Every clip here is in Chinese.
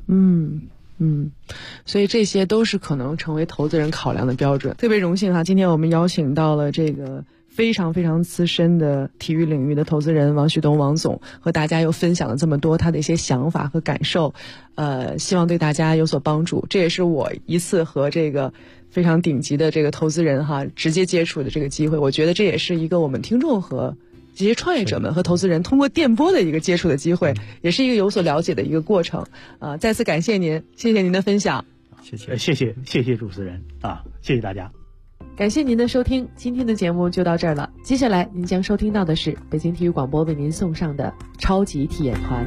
所以这些都是可能成为投资人考量的标准。特别荣幸哈，今天我们邀请到了这个非常非常资深的体育领域的投资人王旭东王总，和大家又分享了这么多他的一些想法和感受，希望对大家有所帮助。这也是我一次和这个非常顶级的这个投资人哈直接接触的这个机会，我觉得这也是一个我们听众和这些创业者们和投资人通过电波的一个接触的机会，也是一个有所了解的一个过程。再次感谢您，谢谢您的分享。 谢谢主持人啊，谢谢大家。 感谢您的收听，今天的节目就到这儿了。接下来您将收听到的是北京体育广播为您送上的超级体验团。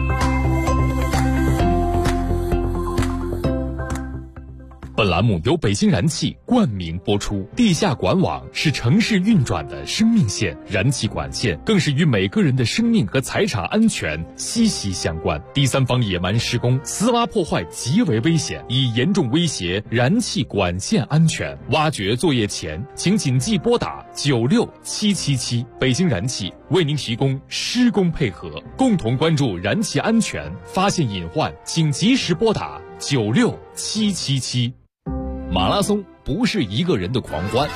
本栏目由北京燃气冠名播出。地下管网是城市运转的生命线，燃气管线更是与每个人的生命和财产安全息息相关。第三方野蛮施工、私挖破坏极为危险，已严重威胁燃气管线安全。挖掘作业前，请谨记拨打96777。北京燃气为您提供施工配合，共同关注燃气安全，发现隐患请及时拨打96777。马拉松不是一个人的狂欢，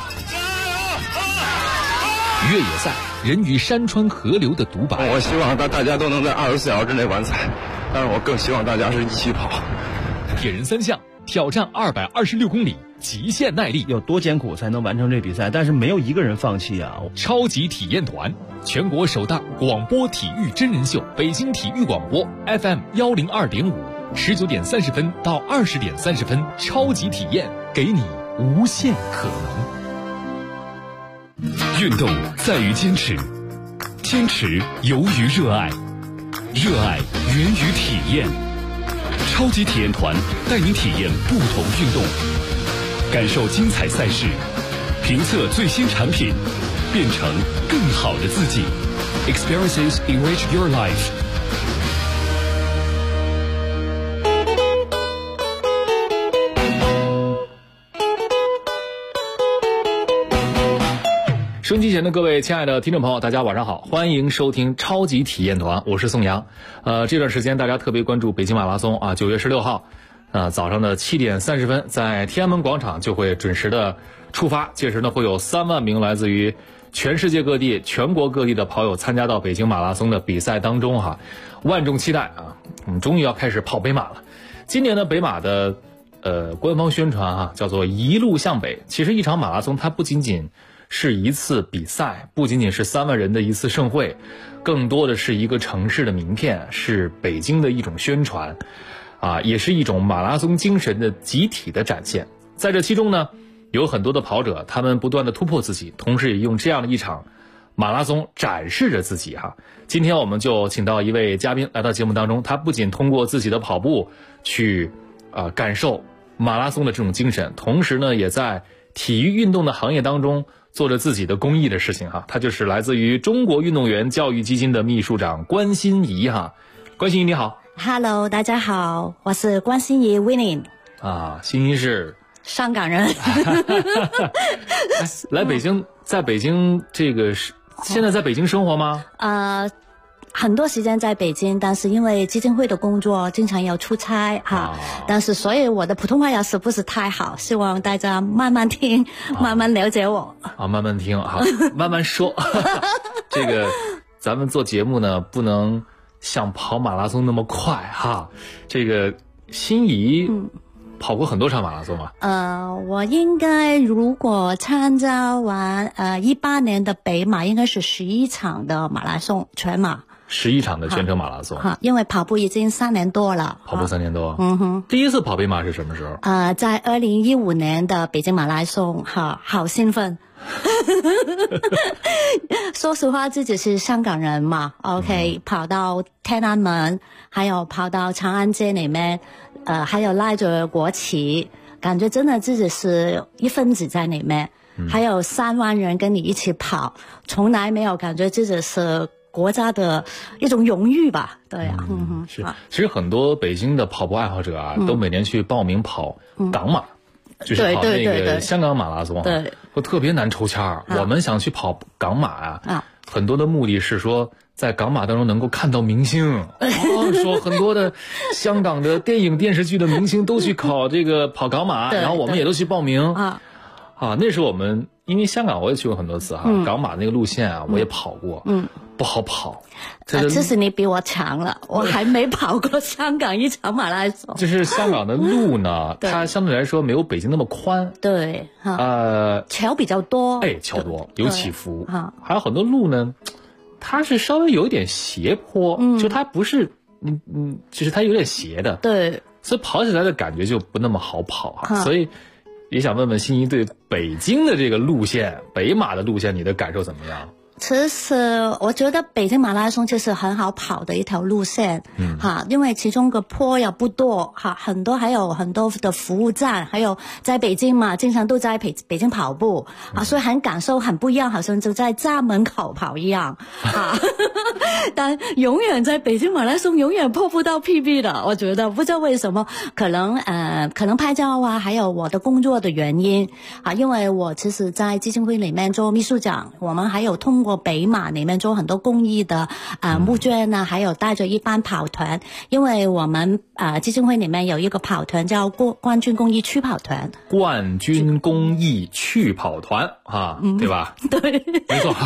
越野赛人与山川河流的独白。 我希望大家都能在24小时之内完赛，但是我更希望大家是一起跑。 铁人三项挑战226公里，极限耐力， 有多艰苦才能完成这比赛？但是没有一个人放弃啊！ 超级体验团，全国首档广播体育真人秀，北京体育广播 FM102.5，19点30分到20点30分，超级体验，给你无限可能。运动在于坚持，坚持由于热爱，热爱源于体验。超级体验团带您体验不同运动，感受精彩赛事，评测最新产品，变成更好的自己。Experiences enrich your life。收音机前的各位亲爱的听众朋友，大家晚上好，欢迎收听超级体验团，我是宋阳。这段时间大家特别关注北京马拉松啊，9月16号，早上的7点30分，在天安门广场就会准时的出发。届时呢，会有3万名来自于全世界各地、全国各地的跑友参加到北京马拉松的比赛当中哈，万众期待啊，我们终于要开始跑北马了。今年的北马的官方宣传啊，叫做一路向北。其实一场马拉松它不仅仅是一次比赛，不仅仅是3万人的一次盛会，更多的是一个城市的名片，是北京的一种宣传啊，也是一种马拉松精神的集体的展现。在这其中呢，有很多的跑者，他们不断的突破自己，同时也用这样的一场马拉松展示着自己哈。今天我们就请到一位嘉宾来到节目当中，他不仅通过自己的跑步去感受马拉松的这种精神，同时呢，也在体育运动的行业当中做着自己的公益的事情哈。他就是来自于中国运动员教育基金的秘书长关心怡哈。关心怡你好。 Hello， 大家好，我是关心怡 Winning 啊。心怡是香港人来北京，在北京这个现在在北京生活吗？ 很多时间在北京，但是因为基金会的工作经常要出差哈，但是所以我的普通话要是不是太好，希望大家慢慢听，慢慢了解我啊，慢慢听好，慢慢说这个咱们做节目呢不能像跑马拉松那么快哈。这个心怡跑过很多场马拉松吗？ 我应该如果参加完18年的北马，应该是11场的马拉松全马 ，11场的全程马拉松。 因为跑步已经3年多了。 跑步3年多。第一次跑北马是什么时候？ 在2015年的北京马拉松，好兴奋。说实话，自己是香港人嘛 ，OK，跑到天安门，还有跑到长安街里面，还有拉着国旗，感觉真的自己是一份子在里面。还有3万人跟你一起跑，从来没有感觉自己是国家的一种荣誉吧？对呀， 是。其实很多北京的跑步爱好者啊，都每年去报名跑港马。就是跑那个香港马拉松，对，特别难抽签儿。我们想去跑港马啊，很多的目的是说在港马当中能够看到明星，说很多的香港的电影电视剧的明星都去考这个跑港马，然后我们也都去报名那时候我们因为香港我也去过很多次港马那个路线啊我也跑过，不好跑。 其实你比我强了，我还没跑过香港一场马拉松。 就是香港的路呢，它相对来说没有北京那么宽。 对，桥比较多， 桥多有起伏，还有很多路呢，它是稍微有一点斜坡，就它不是就是它有点斜的， 对， 所以跑起来的感觉就不那么好跑所以也想问问心怡对北京的这个路线，北马的路线，你的感受怎么样？ 其实我觉得北京马拉松就是很好跑的一条路线，因为其中个坡也不多，还有很多的服务站，还有在北京嘛，经常都在北京跑步所以感受很不一样，好像就在家门口跑一样但永远在北京马拉松永远破不到 PB 的，我觉得不知道为什么，可能拍照还有我的工作的原因因为我其实在基金会里面做秘书长，我们还有通过北马里面做很多公益的募捐还有带着一班跑团，因为我们基金会里面有一个跑团叫冠军公益趣跑团， 冠军公益趣跑团对吧？ 对， 没错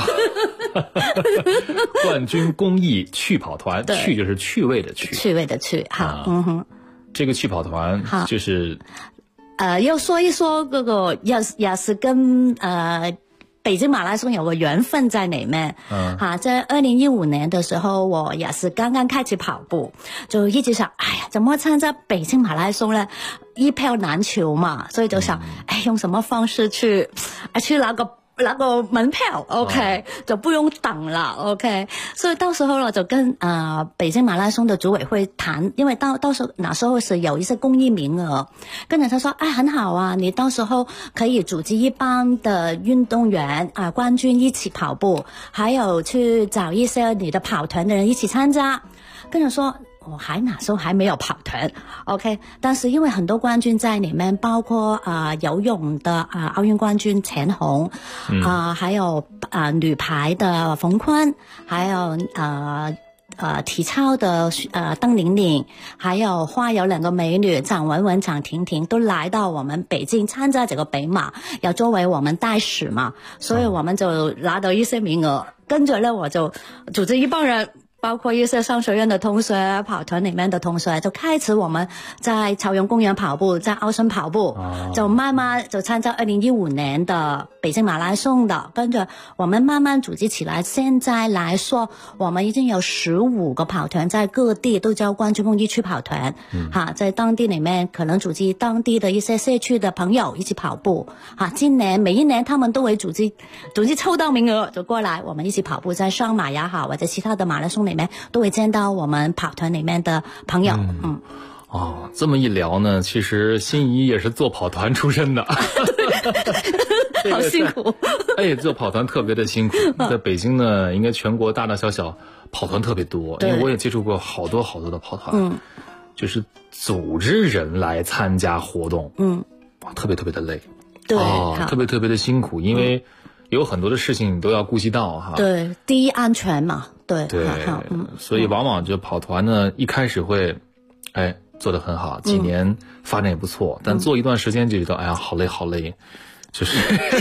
冠军公益趣跑团，趣就是趣味的趣， 趣味的趣， 这个趣跑团就是要说一说这个也是跟北京马拉松有个缘分在里面在2015年的时候，我也是刚刚开始跑步，就一直想怎么参加北京马拉松呢？一票难求嘛，所以就想用什么方式去拿个门票 OK 就不用等了 OK， 所以到时候呢就跟北京马拉松的组委会谈，因为到时候那时候是有一些公益名额，跟着他说很好啊，你到时候可以组织一帮的运动员冠军一起跑步，还有去找一些你的跑团的人一起参加，跟着说我那时候还没有跑团 OK， 但是因为很多冠军在里面，包括游泳的奥运冠军钱红还有女排的冯坤，还有体操的邓玲玲，还有花有2个美女蒋雯雯、蒋婷婷都来到我们北京参加这个北马，要作为我们代使嘛，所以我们就拿到一些名额，跟着呢我就组织一帮人，包括一些商学院的同学，跑团里面的同学，就开始我们在朝阳公园跑步，在奥森跑步就慢慢就参加2015年的北京马拉松的，跟着我们慢慢组织起来，现在来说我们已经有15个跑团，在各地都叫冠军公益趣跑团在当地里面可能组织当地的一些社区的朋友一起跑步今年每一年他们都会组织抽到名额就过来，我们一起跑步，在上马也好或者其他的马拉松里面都会见到我们跑团里面的朋友这么一聊呢，其实心怡也是做跑团出身的好辛苦做跑团特别的辛苦在北京呢，应该全国大大小小跑团特别多，因为我也接触过好多好多的跑团就是组织人来参加活动特别特别的累， 对特别特别的辛苦，因为有很多的事情你都要顾及到对，第一安全嘛，对， 所以往往就跑团呢一开始会做得很好，几年发展也不错，但做一段时间就觉得好累好累，就是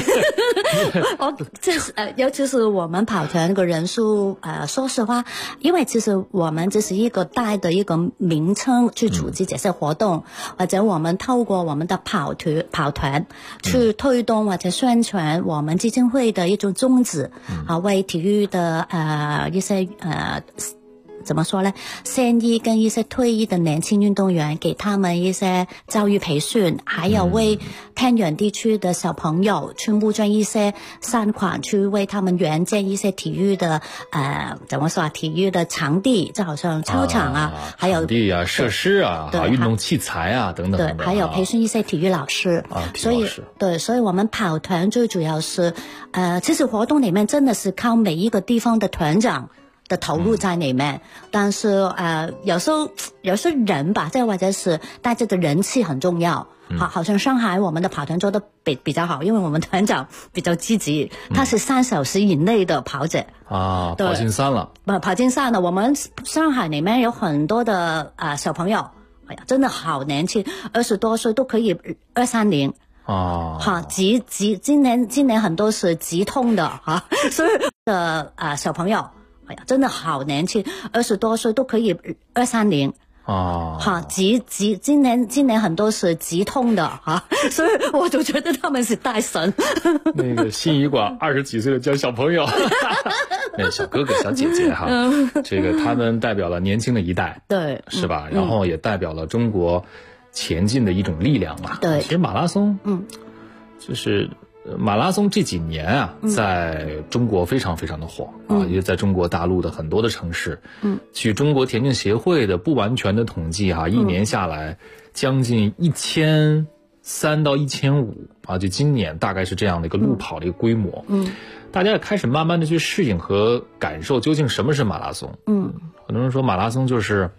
尤其是我们跑团那个人数说实话，因为其实我们只是一个带的一个名称去组织这些活动或者我们透过我们的跑团去推动或者宣传我们基金会的一种宗旨为体育的一些怎么说呢，现役跟一些退役的年轻运动员给他们一些教育培训，还有为偏远地区的小朋友去募捐一些善款，去为他们援建一些体育的怎么说体育的场地，就好像操场还有场地设施运动器材等等对，还有培训一些体育老师所以我们跑团最主要是其实活动里面真的是靠每一个地方的团长的投入在里面，但是有时候人吧，再或者是大家的人气很重要。好像上海我们的跑团做的比较好，因为我们团长比较积极，他是3小时以内的跑者啊，跑进3了， 跑进3了。我们上海里面有很多的小朋友，哎呀，真的好年轻，20多岁都可以230。好，今年很多是急痛的所以小朋友，哎呀，真的好年轻，20多岁都可以230。好，今年很多是急痛的所以我就觉得他们是大神。 那个新医馆20几岁的叫小朋友，那小哥哥小姐姐这个他们代表了年轻的一代， 对， 是吧？然后也代表了中国前进的一种力量嘛。 对， 其实马拉松，就是马拉松这几年在中国非常非常的火因为在中国大陆的很多的城市，据中国田径协会的不完全的统计一年下来将近1300到1500就今年大概是这样的一个路跑的一个规模。大家也开始慢慢的去适应和感受究竟什么是马拉松。很多人说马拉松就是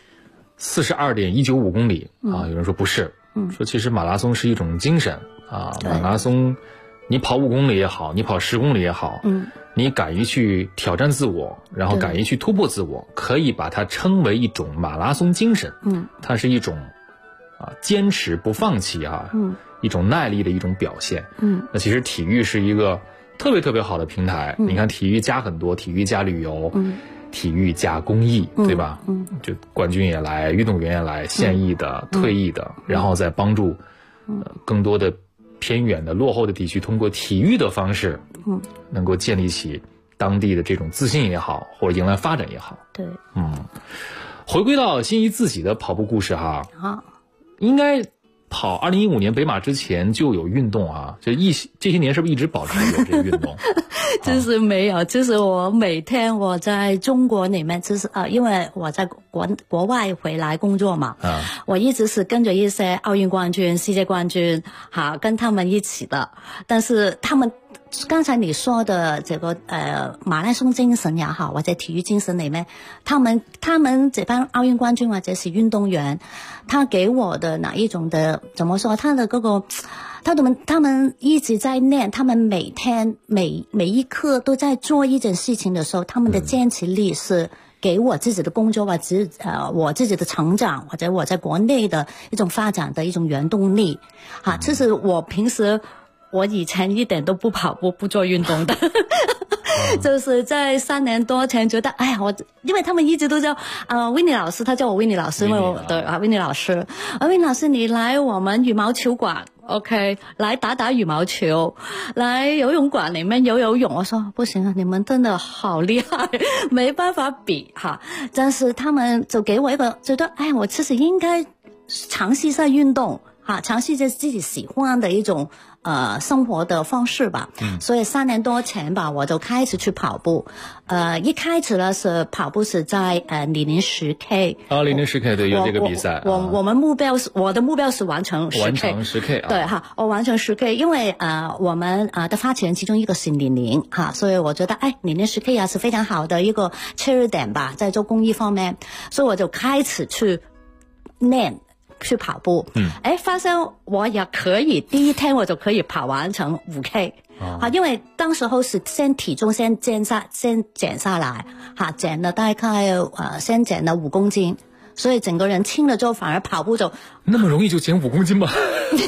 42.195公里有人说不是，说其实马拉松是一种精神马拉松你跑5公里也好，你跑10公里也好，你敢于去挑战自我，然后敢于去突破自我，可以把它称为一种马拉松精神。它是一种坚持不放弃一种耐力的一种表现。那其实体育是一个特别特别好的平台。你看体育加很多，体育加旅游，体育加公益，对吧？就冠军也来，运动员也来，现役的、退役的，然后再帮助更多的偏远的落后的地区通过体育的方式能够建立起当地的这种自信也好，或者迎来发展也好。 对， 回归到心怡自己的跑步故事应该跑2015年北马之前就有运动就这些年是不是一直保持有这个运动？ 就是没有，就是我每天我在中国里面，就是因为我在国外回来工作嘛，我一直是跟着一些奥运冠军、世界冠军，跟他们一起的。但是他们刚才你说的这个马拉松精神也好，或者体育精神里面，他们这帮奥运冠军或者是运动员，他给我的哪一种的怎么说？他的他们一直在练，他们每天每一刻都在做一件事情的时候，他们的坚持力是给我自己的工作或者我自己的成长，或者我在国内的一种发展的一种原动力。其实我以前一点都不跑步不做运动的就是在3年多前觉得因为他们一直都叫维尼老师，他叫我维尼老师，因为我对维尼老师维尼老师你来我们羽毛球馆 OK 来打羽毛球，来游泳馆里面游泳。我说不行你们真的好厉害没办法比但是他们就给我一个觉得我其实应该尝试一下运动尝试着自己喜欢的一种生活的方式吧。所以3年多前吧，我就开始去跑步。一开始呢是跑步是在李宁10K。李宁10K 对，有这个比赛。我的目标是完成 10K。完成 10K 对我完成 10K， 因为我们的发起人其中一个是李宁所以我觉得李宁 10K 也是非常好的一个切入点吧，在做公益方面，所以我就开始去练。去跑步，发现我也可以，第一天我就可以跑完成5K，因为当时候是先体重先减下来，减了大概先减了5公斤，所以整个人轻了之后反而跑步就那么容易就减5公斤吗？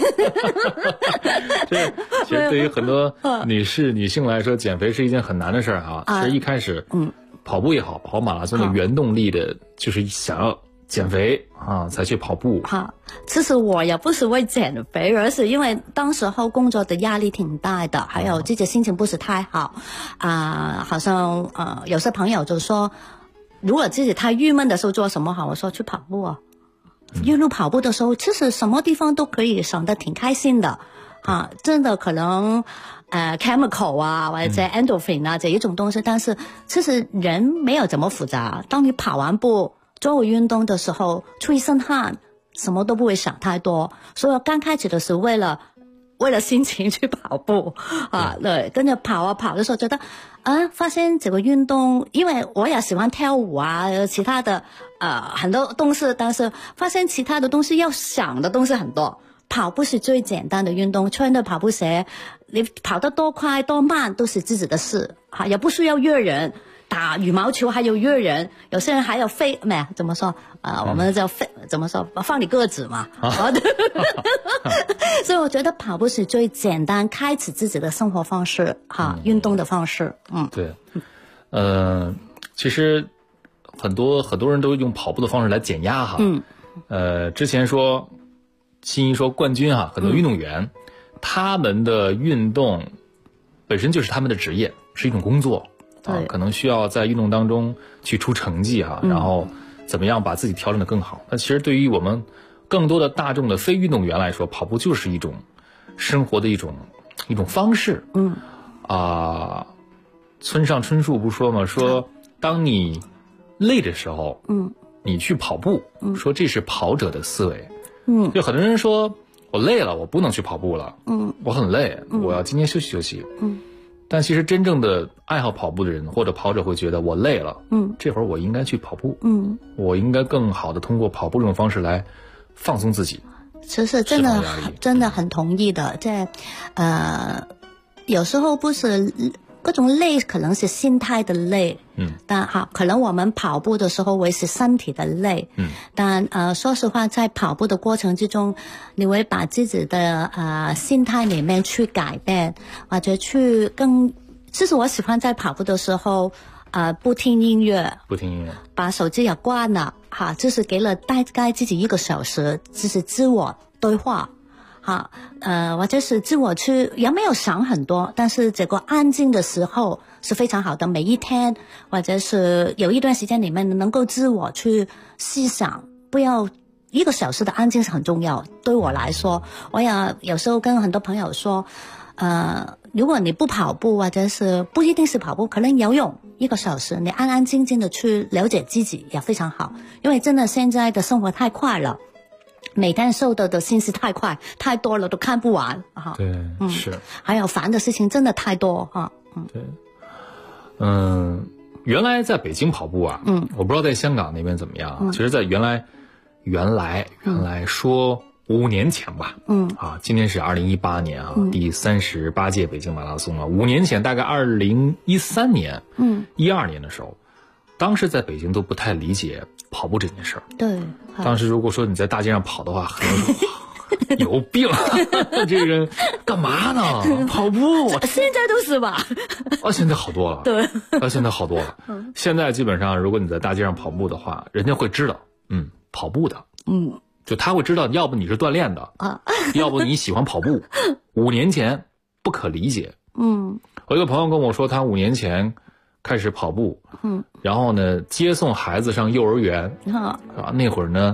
这其实对于很多女性来说，减肥是一件很难的事其实一开始跑步也好，跑马拉松的原动力的就是想要减肥才去跑步。 其实我也不是为减肥，而是因为当时候工作的压力挺大的，还有自己心情不是太好好像有些朋友就说，如果自己太郁闷的时候做什么好，我说去跑步一路跑步的时候，其实什么地方都可以想得挺开心的真的可能chemical 或者 endorphin 这一种东西，但是其实人没有这么复杂。当你跑完步做运动的时候，出一身汗，什么都不会想太多。所以刚开始的是为了为了心情去跑步啊，对，跟着跑啊跑的时候觉得发现这个运动，因为我也喜欢跳舞啊，其他的很多东西，但是发现其他的东西要想的东西很多。跑步是最简单的运动，穿的跑步鞋，你跑得多快多慢都是自己的事也不需要约人。打羽毛球还有约人，有些人还有怎么说我们叫怎么说放你鸽子嘛所以我觉得跑步是最简单开启自己的生活方式运动的方式。 对，其实很多人都用跑步的方式来减压之前新一说冠军很多运动员他们的运动本身就是他们的职业，是一种工作可能需要在运动当中去出成绩然后怎么样把自己调整得更好。那其实对于我们更多的大众的非运动员来说，跑步就是一种生活的一种方式。村上春树不说吗？说当你累的时候，你去跑步，说这是跑者的思维。就很多人说我累了，我不能去跑步了，我很累，我要今天休息休息。但其实真正的爱好跑步的人或者跑者会觉得我累了，这会儿我应该去跑步，我应该更好的通过跑步这种方式来放松自己。 其实真的很同意的，有时候不是各种累，可能是心态的累，但可能我们跑步的时候会是身体的累，但说实话，在跑步的过程之中，你会把自己的心态里面去改变，或者去其实我喜欢在跑步的时候不听音乐，把手机也关了就是给了大概自己1个小时，就是自我对话。或者是自我去也没有想很多，但是这个安静的时候是非常好的。每一天或者是有一段时间里面能够自我去思想，不要1个小时的安静是很重要。对我来说，我也有时候跟很多朋友说，如果你不跑步或者是不一定是跑步，可能游泳1个小时，你安安静静的去了解自己也非常好。因为真的现在的生活太快了。每天受到的信息太快太多了，都看不完对，是。 还有烦的事情真的太多对，原来在北京跑步我不知道在香港那边怎么样。其实在原来说5年前吧，今天是2018年第38届北京马拉松了。5年前大概2013年12年的时候，当时在北京都不太理解跑步这件事儿。 对， 当时如果说你在大街上跑的话，很多人说有病这个人干嘛呢？跑步现在都是吧现在好多了。 对现在好多了。现在基本上如果你在大街上跑步的话，人家会知道跑步的，就他会知道，要不你是锻炼的要不你喜欢跑步。5年前不可理解。我一个朋友跟我说，他5年前开始跑步，然后呢接送孩子上幼儿园那会儿呢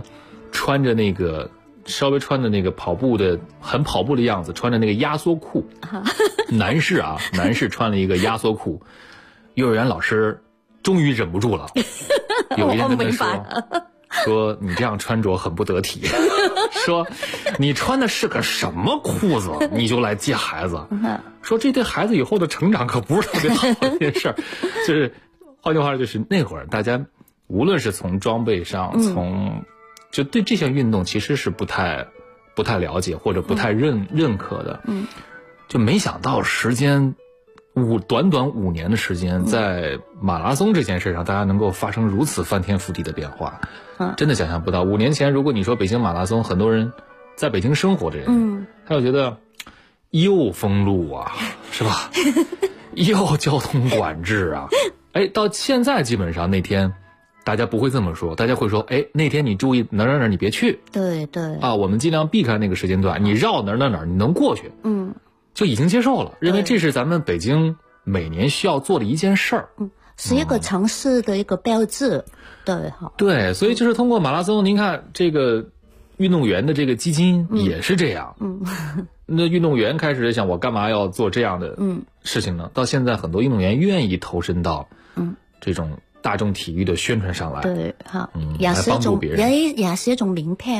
稍微穿着那个很跑步的样子，穿着那个压缩裤男士穿了一个压缩裤。幼儿园老师终于忍不住了，有一天跟他说你这样穿着很不得体说你穿的是个什么裤子你就来接孩子说这对孩子以后的成长可不是特别好的一件事儿。就是换句话说，就是那会儿大家无论是从装备上就对这项运动其实是不太了解或者不太认可的。就没想到短短5年的时间，在马拉松这件事上大家能够发生如此翻天覆地的变化，真的想象不到。5年前如果你说北京马拉松，很多人在北京生活的人他就觉得又封路是吧又交通管制到现在基本上那天大家不会这么说，大家会说那天你注意哪儿你别去。 对我们尽量避开那个时间段，你绕哪儿你能过去就已经接受了，认为这是咱们北京每年需要做的一件事儿， 是一个城市的一个标志。 对，所以就是通过马拉松，您看这个运动员的这个基金也是这样。那运动员开始想，我干嘛要做这样的事情呢？到现在很多运动员愿意投身到这种大众体育的宣传上来。 对，也是一种名片嘛。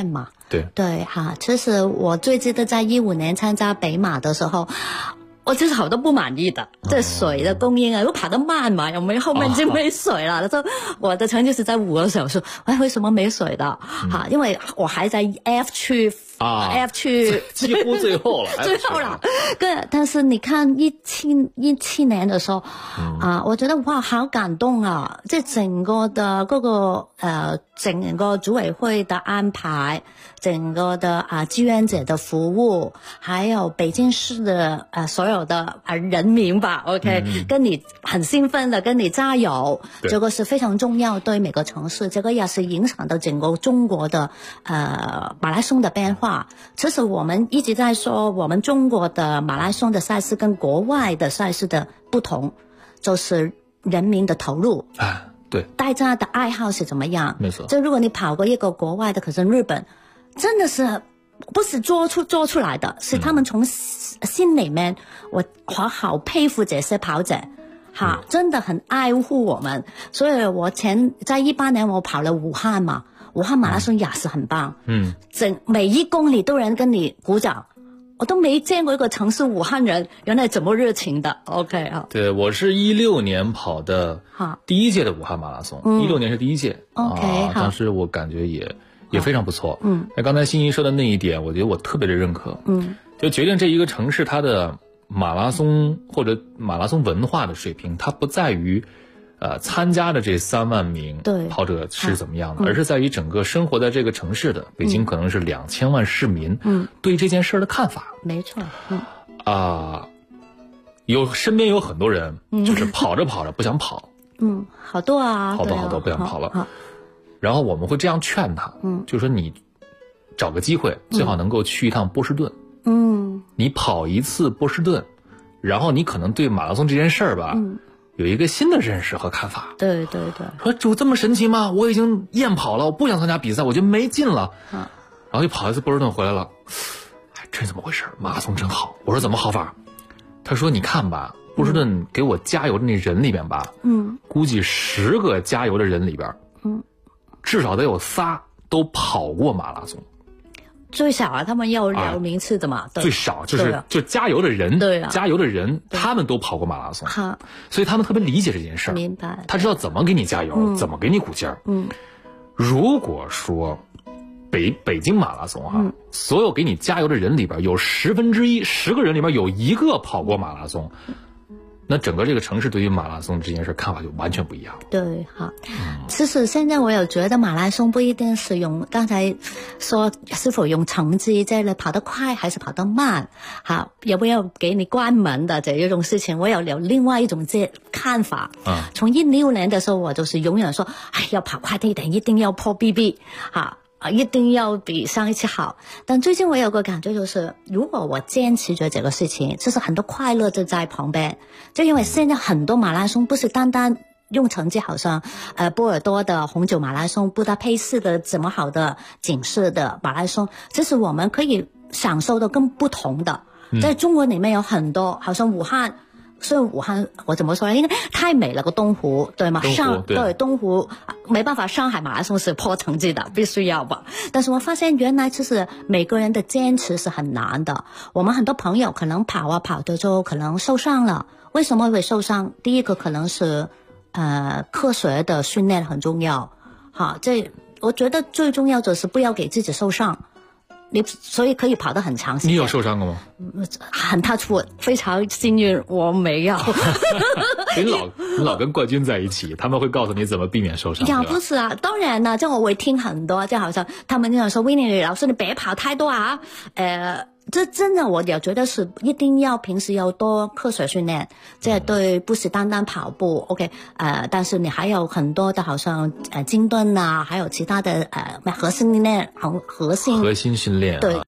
对对哈，其实我最记得在15年参加北马的时候。我就是好多不满意的，这水的供应啊，我跑得慢嘛，有没有后面就没水了？他说我的成绩是在5个小时，为什么没水的？因为我还在 F 区，F 区几乎最后了， 最后了。对，但是你看17年的时候，我觉得哇，好感动啊！这整个的整个组委会的安排，整个的志愿者的服务，还有北京市的所有的人民吧 ，OK，跟你很兴奋的跟你加油，这个是非常重要，对每个城市，这个也是影响到整个中国的马拉松的变化。其实我们一直在说，我们中国的马拉松的赛事跟国外的赛事的不同，就是人民的投入。 对， 大家的爱好是怎么样？ 没错。 就如果你跑过一个国外的，可是日本，真的是不是做出来的，是他们从心里面，我好佩服这些跑者，真的很爱护我们。所以我在18年我跑了武汉嘛，武汉马拉松也是很棒，每1公里都有人跟你鼓掌。我都没见过一个城市武汉人原来这么热情的 ，OK 啊？ 对，我是16年跑的第1届的武汉马拉松，16年是第1届 ，OK， 当时我感觉也非常不错。那刚才欣怡说的那一点，我觉得我特别的认可。就决定这一个城市它的马拉松或者马拉松文化的水平，它不在于参加的这3万名跑者是怎么样的，而是在于整个生活在这个城市的北京可能是2000万市民对这件事的看法。 没错。 身边有很多人就是跑着跑着不想跑。 好多啊， 好多不想跑了。然后我们会这样劝他，就说你找个机会，最好能够去一趟波士顿。你跑一次波士顿，然后你可能对马拉松这件事儿吧。有一个新的认识和看法。 对。 说有这么神奇吗？我已经厌跑了，我不想参加比赛，我觉得没劲了。然后就跑一次波士顿回来了，这是怎么回事？马拉松真好。我说怎么好法？他说你看吧，波士顿给我加油的那人里边吧，估计10个加油的人里边，至少得有仨都跑过马拉松。 最少啊，他们要有名次的嘛。 最少就加油的人，加油的人，他们都跑过马拉松，所以他们特别理解这件事儿。 明白。 他知道怎么给你加油，怎么给你鼓劲儿。如果说北京马拉松所有给你加油的人里边有10个人里边有1个跑过马拉松，那整个这个城市对于马拉松这件事看法就完全不一样。 对，其实现在我有觉得马拉松不一定是用刚才说是否用成绩，在你跑得快还是跑得慢，有没有给你关门的这一种事情，我有另外一种看法。从16年的时候，我就是永远说，要跑快一点，一定要破 BB，一定要比上一次好。但最近我有个感觉就是，如果我坚持着这个事情，其实很多快乐就在旁边。就因为现在很多马拉松不是单单用成绩，好像波尔多的红酒马拉松，布达佩斯的这么好的景色的马拉松，其实我们可以享受的更不同的。在中国里面有很多，好像武汉。所以武汉我怎么说呢？应该太美了个东湖，对吗？东湖没办法，上海马拉松是破成绩的，必须要吧。但是我发现原来其实每个人的坚持是很难的。我们很多朋友可能跑的就可能受伤了。为什么会受伤？第一个可能是科学的训练很重要。我觉得最重要就是不要给自己受伤。所以可以跑得很长时间。 你有受伤过吗？ 很touch wood，非常幸运我没有。 你老跟冠军在一起，他们会告诉你怎么避免受伤。 不是啊，当然了，我会听很多，就好像他们那样说 ，Winnie 老师你别跑太多啊，这真的我也觉得是一定要平时要多科学训练，这对不是单单跑步 ，OK， 但是你还有很多的好像精蹲啊，还有其他的核心训练， 核心训练， 对，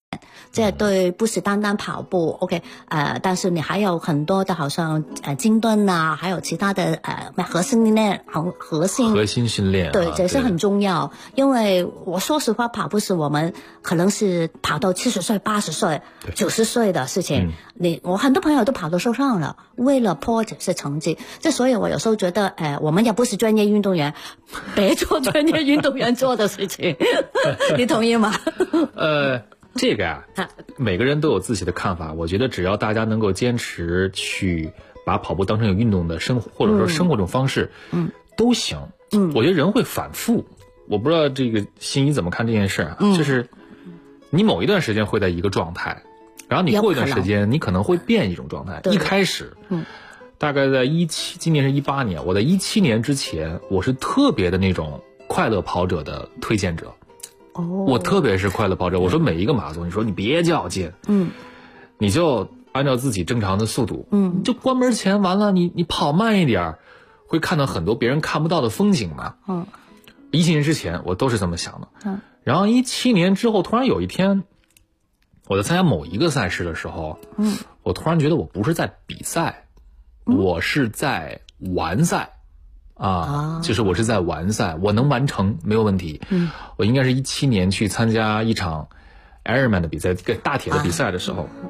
这对不是单单跑步 OK 但是你还有很多的好像精蹲啊，还有其他的核心训练对，这是很重要。因为我说实话，跑步是我们可能是跑到70岁80岁90岁的事情，我很多朋友都跑到受伤了，为了破这些成绩。这所以我有时候觉得我们也不是专业运动员，别做专业运动员做的事情你同意吗？ 这个啊，每个人都有自己的看法。我觉得只要大家能够坚持去把跑步当成有运动的生活，或者说生活这种方式，都行。我觉得人会反复。我不知道这个心怡怎么看这件事啊？就是你某一段时间会在一个状态，然后你过一段时间你可能会变一种状态。一开始，大概在今年是18年，我在17年之前，我是特别的那种快乐跑者的推荐者。我特别是快乐跑者，我说每一个马拉松，你说你别较劲，你就按照自己正常的速度，就关门前完了，你跑慢一点，会看到很多别人看不到的风景嘛。17年之前我都是这么想的。然后17年之后，突然有一天，我在参加某一个赛事的时候，我突然觉得我不是在比赛，我是在完赛。就是我是在完赛，我能完成没有问题。我应该是17年去参加一场 Ironman 的比赛，大铁的比赛的时候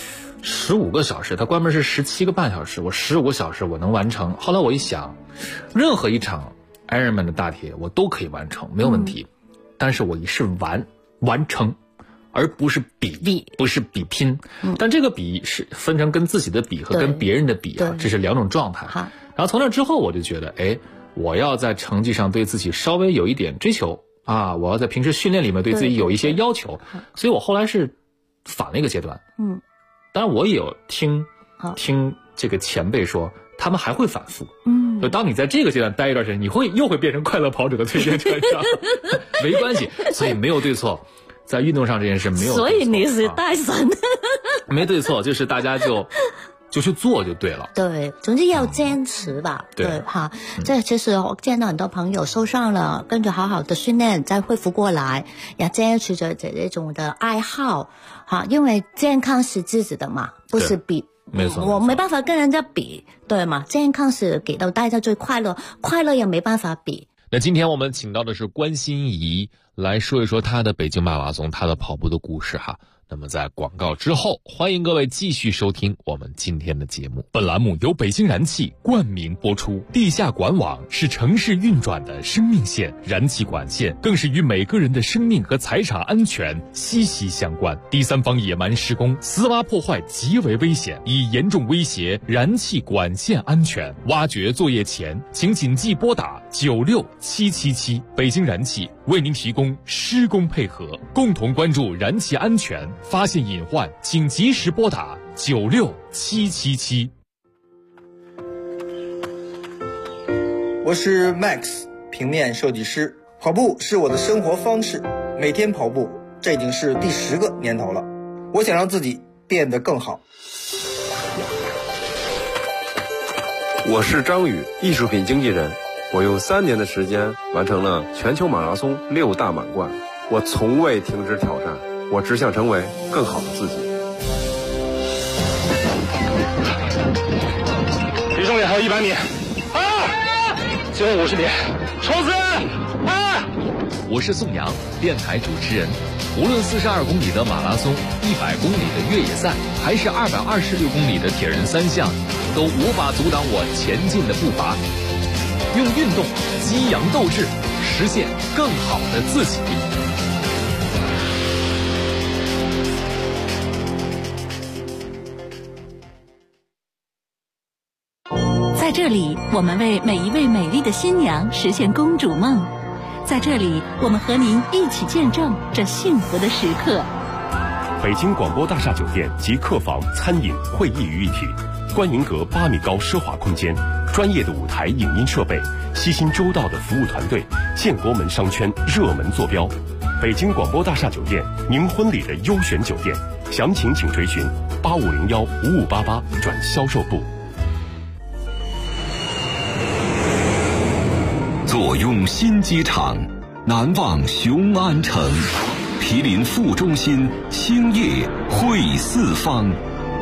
，15个小时，它关门是17个半小时，我15个小时我能完成。后来我一想，任何一场 Ironman 的大铁我都可以完成，没有问题。但是我是完成，而不是不是比拼。但这个比是分成跟自己的比和跟别人的比啊，这是两种状态。然后从那之后我就觉得，我要在成绩上对自己稍微有一点追求啊，我要在平时训练里面对自己有一些要求，所以我后来是反了一个阶段。当然我也有听这个前辈说，他们还会反复。就当你在这个阶段待一段时间，你又会变成快乐跑者的推荐者，没关系，所以没有对错，在运动上这件事没有对错。 所以你是大神， 没对错，就是大家就去做就对了。 对，总之要坚持吧。对哈，这其实我见到很多朋友受伤了，跟着好好的训练再恢复过来，也坚持着这种的爱好哈，因为健康是自己的嘛，不是比。 没错， 我没办法跟人家比，对吗？健康是给到大家最快乐，快乐也没办法比。 那今天我们请到的是关心怡来说一说她的北京马拉松，她的跑步的故事哈。那么在广告之后，欢迎各位继续收听我们今天的节目。本栏目由北京燃气冠名播出。地下管网是城市运转的生命线，燃气管线更是与每个人的生命和财产安全息息相关。第三方野蛮施工、私挖破坏极为危险，已严重威胁燃气管线安全。挖掘作业前，请谨记拨打96777。北京燃气为您提供施工配合，共同关注燃气安全。发现隐患，请及时拨打96777。 我是 Max， 平面设计师。跑步是我的生活方式，每天跑步，这已经是第10个年头了。我想让自己变得更好。 我是张宇，艺术品经纪人。我用3年的时间完成了全球马拉松6大满贯。我从未停止挑战，我只想成为更好的自己。 离终点还有100米，最后50米，冲刺！ 我是宋阳，电台主持人。无论42公里的马拉松、100公里的越野赛，还是226公里的铁人3项，都无法阻挡我前进的步伐。用运动激扬斗志，实现更好的自己。 在这里，我们为每一位美丽的新娘实现公主梦。在这里，我们和您一起见证这幸福的时刻。 北京广播大厦酒店集客房、餐饮、会议于一体，观银阁8米高奢华空间，专业的舞台影音设备，悉心周到的服务团队，建国门商圈热门坐标。北京广播大厦酒店，您婚礼的优选酒店，详情请垂询8501-5588转销售部。 坐拥新机场，难忘雄安城。 毗邻副中心，星夜会四方。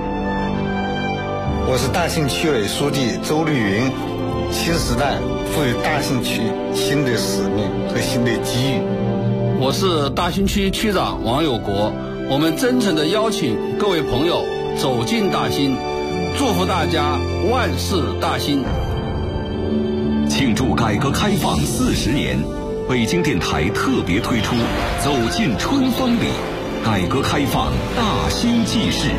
我是大兴区委书记周绿云。新时代赋予大兴区新的使命和新的机遇。 我是大兴区区长王有国。我们真诚地邀请各位朋友走进大兴，祝福大家万事大兴。 庆祝改革开放40年，北京电台特别推出《走进春风里》，改革开放大兴纪事。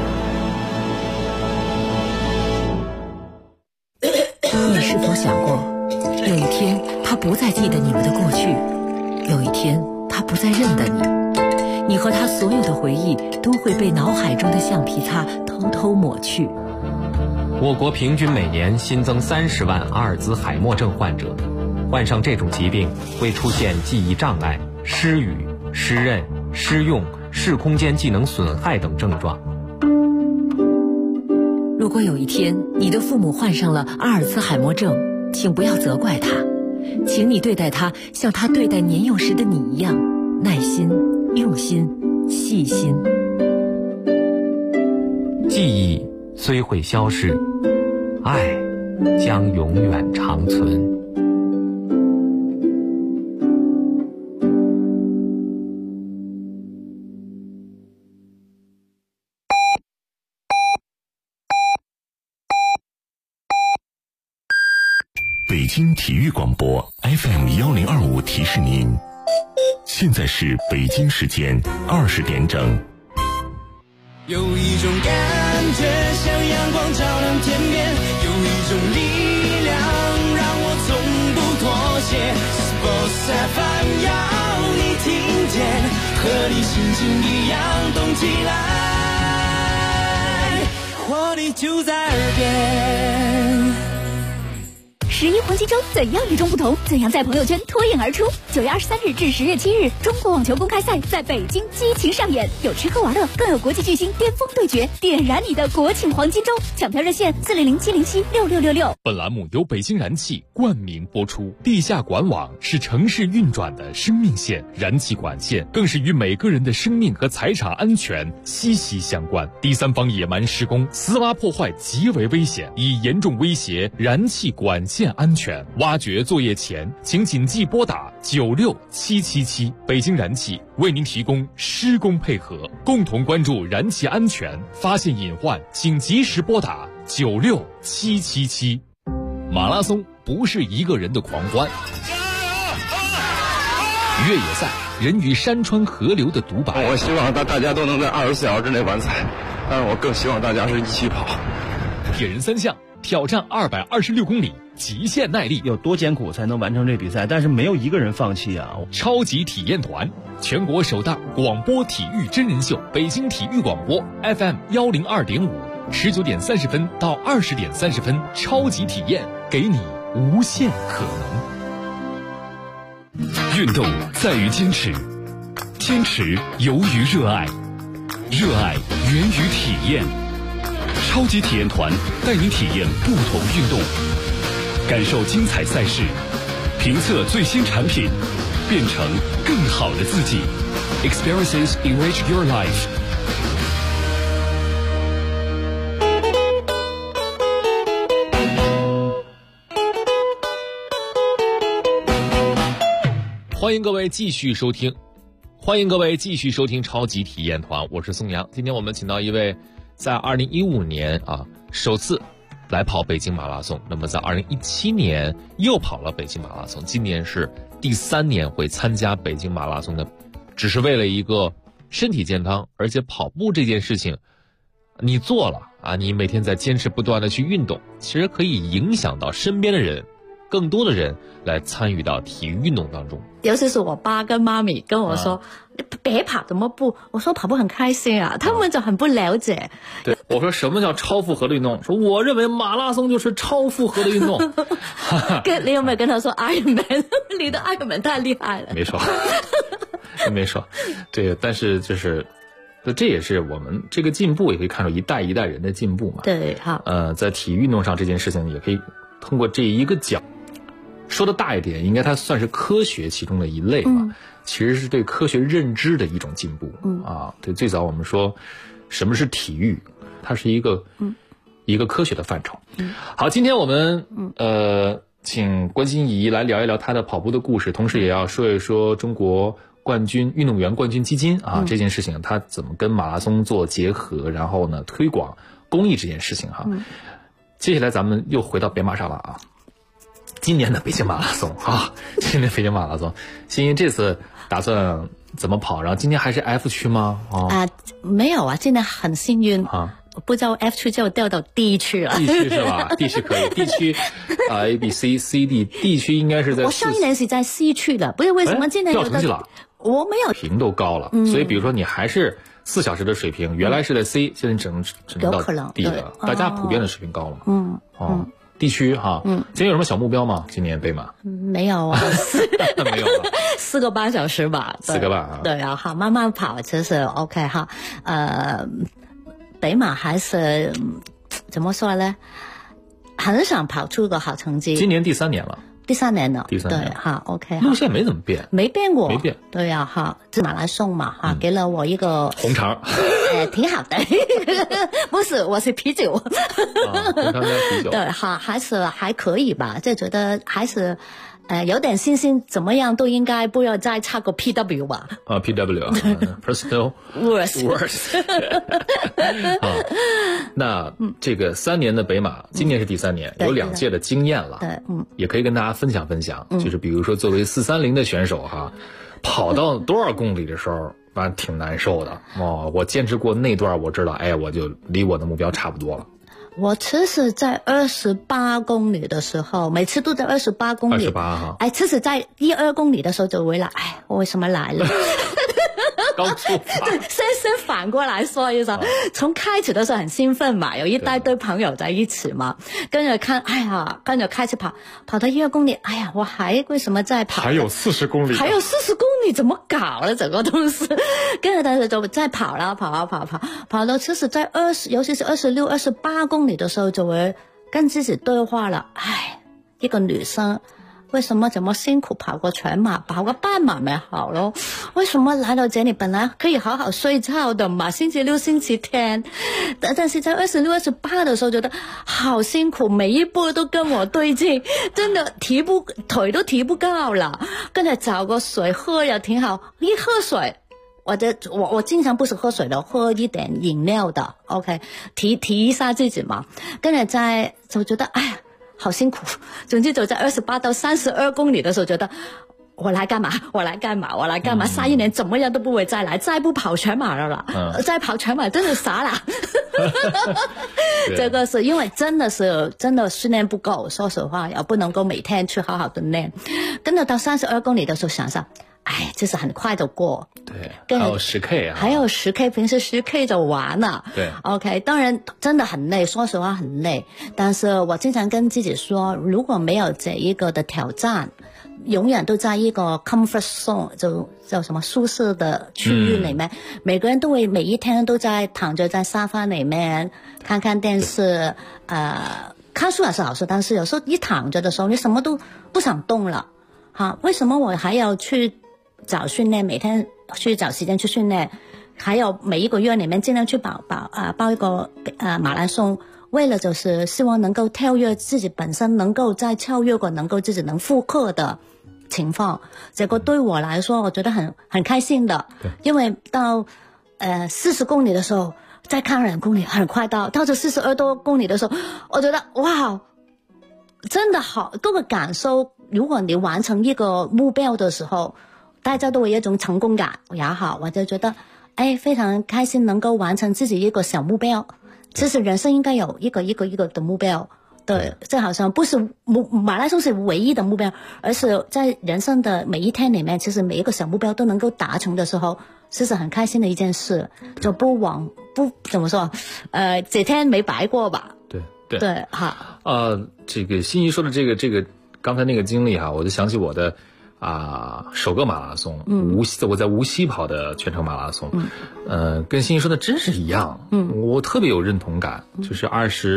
你是否想过，有一天他不再记得你们的过去，有一天他不再认得你，你和他所有的回忆都会被脑海中的橡皮擦偷偷抹去。 我国平均每年新增30万阿尔兹海默症患者，患上这种疾病会出现记忆障碍、失语、失认、失用、视空间技能损害等症状。 如果有一天你的父母患上了阿尔兹海默症，请不要责怪他，请你对待他像他对待年幼时的你一样，耐心、用心、细心。 记忆虽会消逝，爱将永远长存。 北京体育广播 FM1025提示您，现在是北京时间20点整。 有一种感觉像阳光照亮天边，有一种力量让我从不妥协。Sports FM 要你听见，和你心情一样动起来，活力就在耳边。 11黄金周怎样与众不同？怎样在朋友圈脱颖而出？9月23日至10月7日，中国网球公开赛在北京激情上演，有吃喝玩乐，更有国际巨星巅峰对决，点燃你的国庆黄金周！抢票热线400-707-6666。 本栏目由北京燃气冠名播出。地下管网是城市运转的生命线，燃气管线更是与每个人的生命和财产安全息息相关。第三方野蛮施工、私挖破坏极为危险，已严重威胁燃气管线安全。挖掘作业前，请谨记拨打96777。北京燃气为您提供施工配合，共同关注燃气安全，发现隐患请及时拨打96777。马拉松不是一个人的狂欢，越野赛人与山川河流的独白。 我希望大家都能在24小时之内完赛，但是我更希望大家是一起跑。 铁人3项挑战226公里，极限耐力， 有多艰苦才能完成这比赛？但是没有一个人放弃啊！ 超级体验团，全国首档广播体育真人秀，北京体育广播 FM102.5，19点30分到20点30分，超级体验，给你无限可能。 运动在于坚持，坚持由于热爱，热爱源于体验。超级体验团带你体验不同运动，感受精彩赛事，评测最新产品，变成更好的自己。Experiences enrich your life。 欢迎各位继续收听超级体验团，我是宋阳。今天我们请到一位在2015年首次来跑北京马拉松，那么在2017年又跑了北京马拉松，今年是第3年会参加北京马拉松的，只是为了一个身体健康，而且跑步这件事情你做了你每天在坚持不断的去运动，其实可以影响到身边的人，更多的人来参与到体育运动当中。 尤其是我爸跟妈咪跟我说别跑这么步，我说跑步很开心他们就很不了解。 对，我说什么叫超负荷的运动，说我认为马拉松就是超负荷的运动。 你有没有跟他说 Ironman？ 你的 Ironman 太厉害了。 没说没说这个，但是就是这也是我们这个进步，也可以看出一代一代人的进步嘛。 对，好。 在体育运动上这件事情也可以通过这一个角。 说的大一点，应该它算是科学其中的一类嘛，其实是对科学认知的一种进步。对，最早我们说什么是体育，它是一个科学的范畴。好，今天我们请关心怡来聊一聊她的跑步的故事，同时也要说一说中国运动员冠军基金这件事情，它怎么跟马拉松做结合，然后呢推广公益这件事情接下来咱们又回到北马上了今年的北京马拉松今年北京马拉松，欣欣这次打算怎么跑？然后今天还是 F 区吗？ 没有今年很幸运不知道 F 区就掉到 D 区了。 D 区是吧？D 区可以，D 区A B C C D 区应该是在。 我上一年是在 C 区的，不是为什么今年掉成绩了？ 我没有。 平都高了，所以比如说你还是4小时的水平，原来是在 C， 现在只能到 D 了。大家普遍的水平高了。地区今天有什么小目标吗？今年北马没有没有了，4个半小时吧，4个半对好，慢慢跑，其实 OK 北马还是怎么说呢？很想跑出个好成绩。 今年第3年了。 第3年了， 对 OK 路线没怎么变， 没变过， 没变。 对这马拉松嘛给了我一个红肠， 挺好的，不是，我是啤酒， 红肠加啤酒， 对还可以吧，就觉得还是。有点信心，怎么样都应该不要再差个 PW 吧。 PW personal worst 那这个3年的北马，今年是第3年，有2届的经验了。 对， 也可以跟大家分享分享。就是比如说，作为430的选手跑到多少公里的时候，反正挺难受的。我坚持过那段，我知道，我就离我的目标差不多了。 我其实在28公里的时候，每次都在28公里。28其实在第2公里的时候就回来，我为什么来了？ 刚出发。 对，先反过来说一说，从开始的时候很兴奋嘛，有一大堆朋友在一起嘛，跟着看，跟着开始跑到1、2公里，我为什么在跑？ 还有40公里， 还有40公里，怎么搞了？整个东西，跟着但是就再跑了，跑到其实在尤其是26、28公里的时候，就会跟自己对话了。一个女生。为什么这么辛苦跑个全马，跑个半马没好咯？为什么来到这里本来可以好好睡觉的嘛？星期六、星期天，但是在26、28的时候觉得好辛苦，每一步都跟我对劲，真的腿都提不高了。跟着找个水喝也挺好，一喝水。我经常不是喝水的，喝一点饮料的 ，OK， 提一下自己嘛。跟着就觉得好辛苦，总之就在28到32公里的时候，觉得我来干嘛？下一年怎么样都不会再来，再不跑全马了啦，再跑全马真的傻了。这个是因为真的训练不够，说实话，也不能够每天去好好的练。跟着到32公里的时候想想。这是很快就过， 对，还有10K 还有10K， 平时10K 就完了， 对 ，OK， 当然真的很累，说实话很累，但是我经常跟自己说，如果没有这一个的挑战，永远都在一个 comfort zone， 就叫什么舒适的区域里面，每个人都会每一天都在躺着在沙发里面看看电视，看书也是好事，但是有时候一躺着的时候，你什么都不想动了，为什么我还要去找训练，每天去找时间去训练，还有每一个月里面尽量去报一个马拉松，为了就是希望能够跳跃自己本身能够在跳跃过能够自己能复刻的情况，这个对我来说我觉得很开心的，因为到40公里的时候再看2公里很快到这42多公里的时候，我觉得哇真的好各个感受，如果你完成一个目标的时候，大家都有一种成功感也好，我就觉得非常开心能够完成自己一个小目标。其实人生应该有一个的目标，对，这好像不是马拉松是唯一的目标，而是在人生的每一天里面，其实每一个小目标都能够达成的时候，其实很开心的一件事，就不怎么说几天没白过吧。对这个欣怡说的这个刚才那个经历我就想起我的首个马拉松，我在无锡跑的全程马拉松，跟欣怡说的真是一样，我特别有认同感，就是20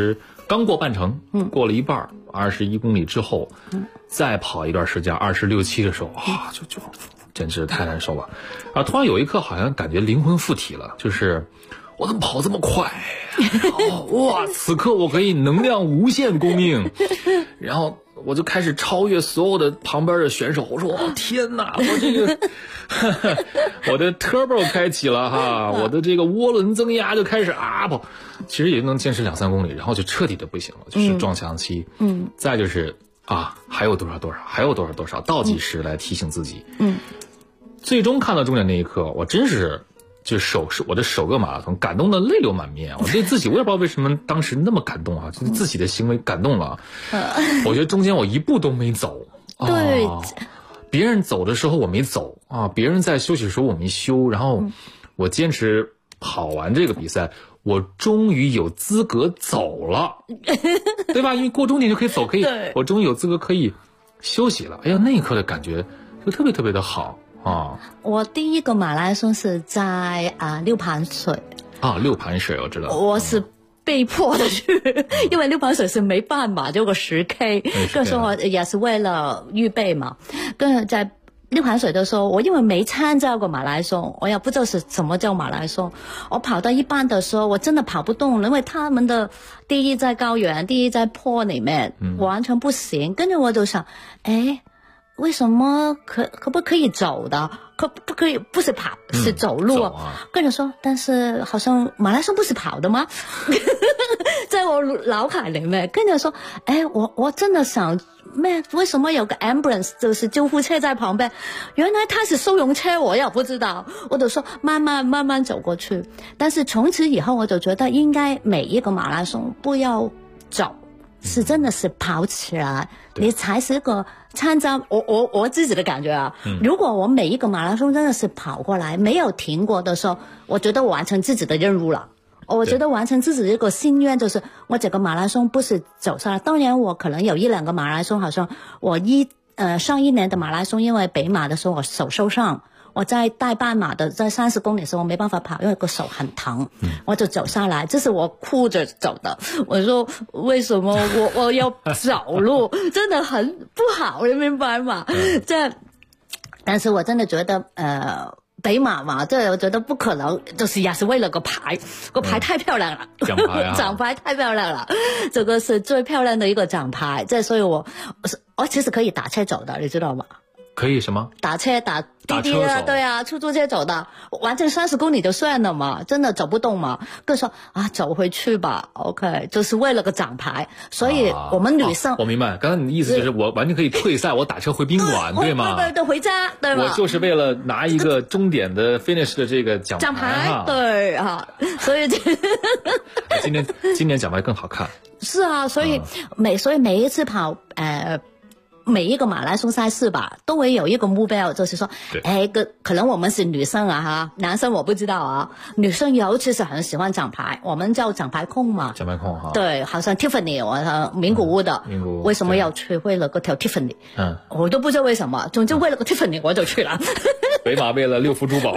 刚过半程，过了一半，21公里之后，再跑一段时间，26、7的时候，就简直太难受了。啊，突然有一刻好像感觉灵魂附体了，就是我怎么跑这么快？哇，此刻我可以能量无限供应，然后我就开始超越所有的旁边的选手。我说天哪，我这个我的 turbo 开启了哈，我的这个涡轮增压就开始跑，其实也能坚持2、3公里，然后就彻底的不行了，就是撞墙期。再就是还有多少，还有多少倒计时来提醒自己。最终看到终点那一刻，我真是我的首个马拉松，感动的泪流满面。我对自己，我也不知道为什么当时那么感动啊，就是自己的行为感动了。我觉得中间我一步都没走。 对， 别人走的时候我没走别人在休息的时候我没休，然后我坚持跑完这个比赛，我终于有资格走了，对吧？因为过终点就可以走，我终于有资格可以休息了。哎呀，那一刻的感觉就特别特别的好。 我第一个马拉松是在六盘水。 六盘水我知道。 我是被迫的去，因为六盘水是没办法，就个10K，那时候我也是为了预备嘛。跟在六盘水的时候，我因为没参加过马拉松，我也不知道是什么叫马拉松。我跑到一半的时候，我真的跑不动了，因为他们的第一在高原，第一在坡里面，完全不行。跟着我就想，为什么可不可以走的？可不可以不是跑，是走路？跟着说，但是好像马拉松不是跑的吗？在我脑海里面跟着说，我真的想，为什么有个 ambulance 就是救护车在旁边？原来他是收容车，我也不知道。我就说慢慢走过去。但是从此以后，我就觉得应该每一个马拉松不要走。是真的是跑起来，你才是个参加我自己的感觉如果我每一个马拉松真的是跑过来没有停过的时候，我觉得我完成自己的任务了。我觉得完成自己的一个心愿，就是我整个马拉松不是走下来。当然我可能有1、2个马拉松，好像我上一年的马拉松，因为北马的时候我手受伤。我在带半马的，在30公里的时候我没办法跑，因为个手很疼，我就走下来，这是我哭着走的。我说为什么我要走路，真的很不好，你明白吗？但是我真的觉得北马嘛，这我觉得不可能，就是也是为了个牌太漂亮了，奖牌太漂亮了，这个是最漂亮的一个奖牌。所以我其实可以打车走的，你知道吗？ 可以什么？ 打车打滴滴啊，对啊，出租车走的，完成30公里就算了嘛，真的走不动嘛。跟说走回去吧 ，OK， 就是为了个奖牌，所以我们女生， 我明白，刚才你的意思就是我完全可以退赛，我打车回宾馆，对吗？ 对，回家，对吗？ 我就是为了拿一个终点的 finish 的这个奖牌， 对所以今年奖牌更好看。 是啊，所以每一次跑每一个马拉松赛事吧，都会有一个目标，就是说，可能我们是女生男生我不知道女生尤其是很喜欢奖牌，我们叫奖牌控嘛。 奖牌控对，好像 Tiffany， 名古屋的，为什么要去？为了个条 Tiffany，我都不知道为什么，总之为了个 Tiffany 我就去了。 北马为了6福珠宝。